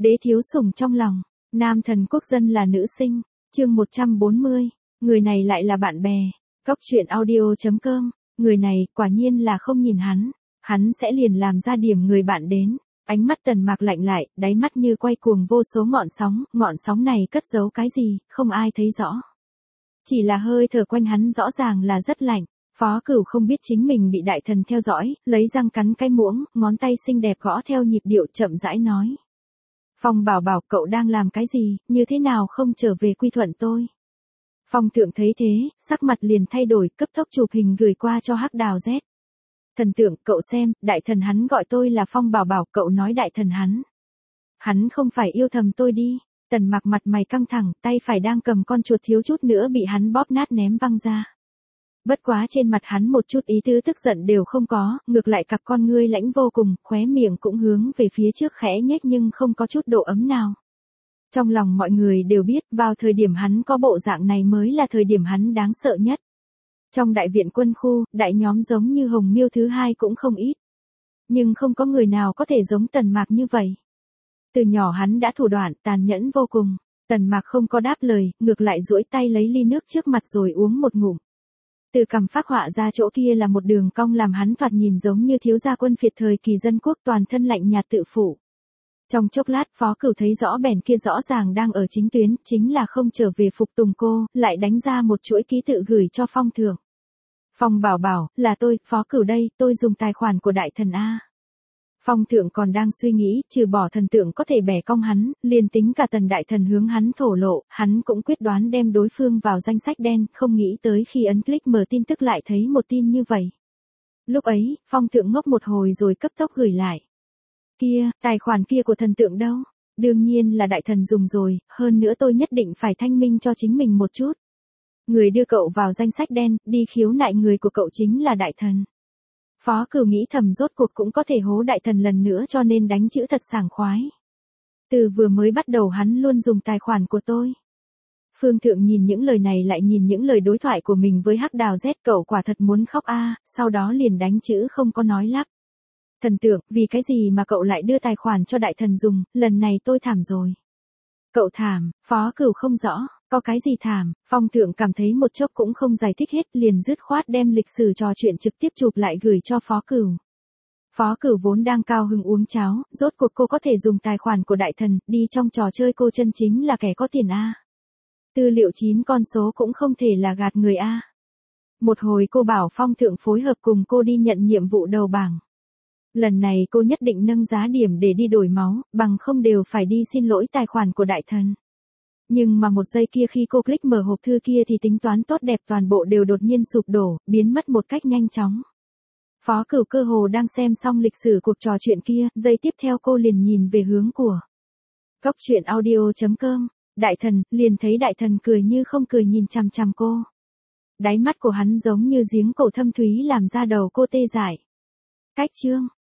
Đế thiếu sủng trong lòng, nam thần quốc dân là nữ sinh, chương 140, người này lại là bạn bè, Góc Chuyện Audio.com, người này quả nhiên là không nhìn hắn sẽ liền làm ra điểm người bạn đến. Ánh mắt Tần Mạc lạnh lại, đáy mắt như quay cuồng vô số ngọn sóng này cất giấu cái gì, không ai thấy rõ. Chỉ là hơi thở quanh hắn rõ ràng là rất lạnh. Phó Cửu không biết chính mình bị đại thần theo dõi, lấy răng cắn cái muỗng, ngón tay xinh đẹp gõ theo nhịp điệu chậm rãi nói. Phong Bảo Bảo, cậu đang làm cái gì, như thế nào không trở về quy thuận tôi? Phong Thượng thấy thế, sắc mặt liền thay đổi, cấp tốc chụp hình gửi qua cho Hắc Đào Z. Thần Tượng, cậu xem, đại thần hắn gọi tôi là Phong Bảo Bảo, cậu nói đại thần hắn không phải yêu thầm tôi đi. Tần Mạc mặt mày căng thẳng, tay phải đang cầm con chuột thiếu chút nữa bị hắn bóp nát ném văng ra. Bất quá trên mặt hắn một chút ý tứ tức giận đều không có, ngược lại cặp con ngươi lãnh vô cùng, khóe miệng cũng hướng về phía trước khẽ nhếch nhưng không có chút độ ấm nào. Trong lòng mọi người đều biết, vào thời điểm hắn có bộ dạng này mới là thời điểm hắn đáng sợ nhất. Trong đại viện quân khu, đại nhóm giống như Hồng Miêu thứ hai cũng không ít. Nhưng không có người nào có thể giống Tần Mạc như vậy. Từ nhỏ hắn đã thủ đoạn, tàn nhẫn vô cùng. Tần Mạc không có đáp lời, ngược lại duỗi tay lấy ly nước trước mặt rồi uống một ngụm. Từ cằm phác họa ra chỗ kia là một đường cong làm hắn thoạt nhìn giống như thiếu gia quân phiệt thời kỳ dân quốc, toàn thân lạnh nhạt tự phụ. Trong chốc lát Phó Cửu thấy rõ bèn kia rõ ràng đang ở chính tuyến, chính là không trở về phục tùng cô, lại đánh ra một chuỗi ký tự gửi cho Phong Thượng. Phong Bảo Bảo, là tôi, Phó Cửu đây, tôi dùng tài khoản của đại thần A. Phong Thượng còn đang suy nghĩ, trừ bỏ thần tượng có thể bẻ cong hắn, liền tính cả Tần đại thần hướng hắn thổ lộ, hắn cũng quyết đoán đem đối phương vào danh sách đen, không nghĩ tới khi ấn click mở tin tức lại thấy một tin như vậy. Lúc ấy, Phong Thượng ngốc một hồi rồi cấp tốc gửi lại. Kia, tài khoản kia của thần tượng đâu? Đương nhiên là đại thần dùng rồi, hơn nữa tôi nhất định phải thanh minh cho chính mình một chút. Người đưa cậu vào danh sách đen, đi khiếu nại người của cậu chính là đại thần. Phó Cửu nghĩ thầm rốt cuộc cũng có thể hố đại thần lần nữa cho nên đánh chữ thật sảng khoái. Từ vừa mới bắt đầu hắn luôn dùng tài khoản của tôi. Phương Thượng nhìn những lời này lại nhìn những lời đối thoại của mình với Hắc Đào Z, cậu quả thật muốn khóc a, sau đó liền đánh chữ không có nói lắp. Thần Tượng, vì cái gì mà cậu lại đưa tài khoản cho đại thần dùng, lần này tôi thảm rồi. Cậu thảm, Phó Cửu không rõ, có cái gì thảm, Phong Thượng cảm thấy một chốc cũng không giải thích hết, liền dứt khoát đem lịch sử trò chuyện trực tiếp chụp lại gửi cho Phó Cửu. Phó Cửu vốn đang cao hứng uống cháo, rốt cuộc cô có thể dùng tài khoản của đại thần, đi trong trò chơi cô chân chính là kẻ có tiền A. Tư liệu 9 con số cũng không thể là gạt người A. Một hồi cô bảo Phong Thượng phối hợp cùng cô đi nhận nhiệm vụ đầu bảng. Lần này cô nhất định nâng giá điểm để đi đổi máu, bằng không đều phải đi xin lỗi tài khoản của đại thần. Nhưng mà một giây kia khi cô click mở hộp thư kia thì tính toán tốt đẹp toàn bộ đều đột nhiên sụp đổ, biến mất một cách nhanh chóng. Phó Cửu cơ hồ đang xem xong lịch sử cuộc trò chuyện kia, giây tiếp theo cô liền nhìn về hướng của Góc Chuyện Audio.com, đại thần, liền thấy đại thần cười như không cười nhìn chằm chằm cô. Đáy mắt của hắn giống như giếng cổ thâm thúy làm ra đầu cô tê dại. Cách chương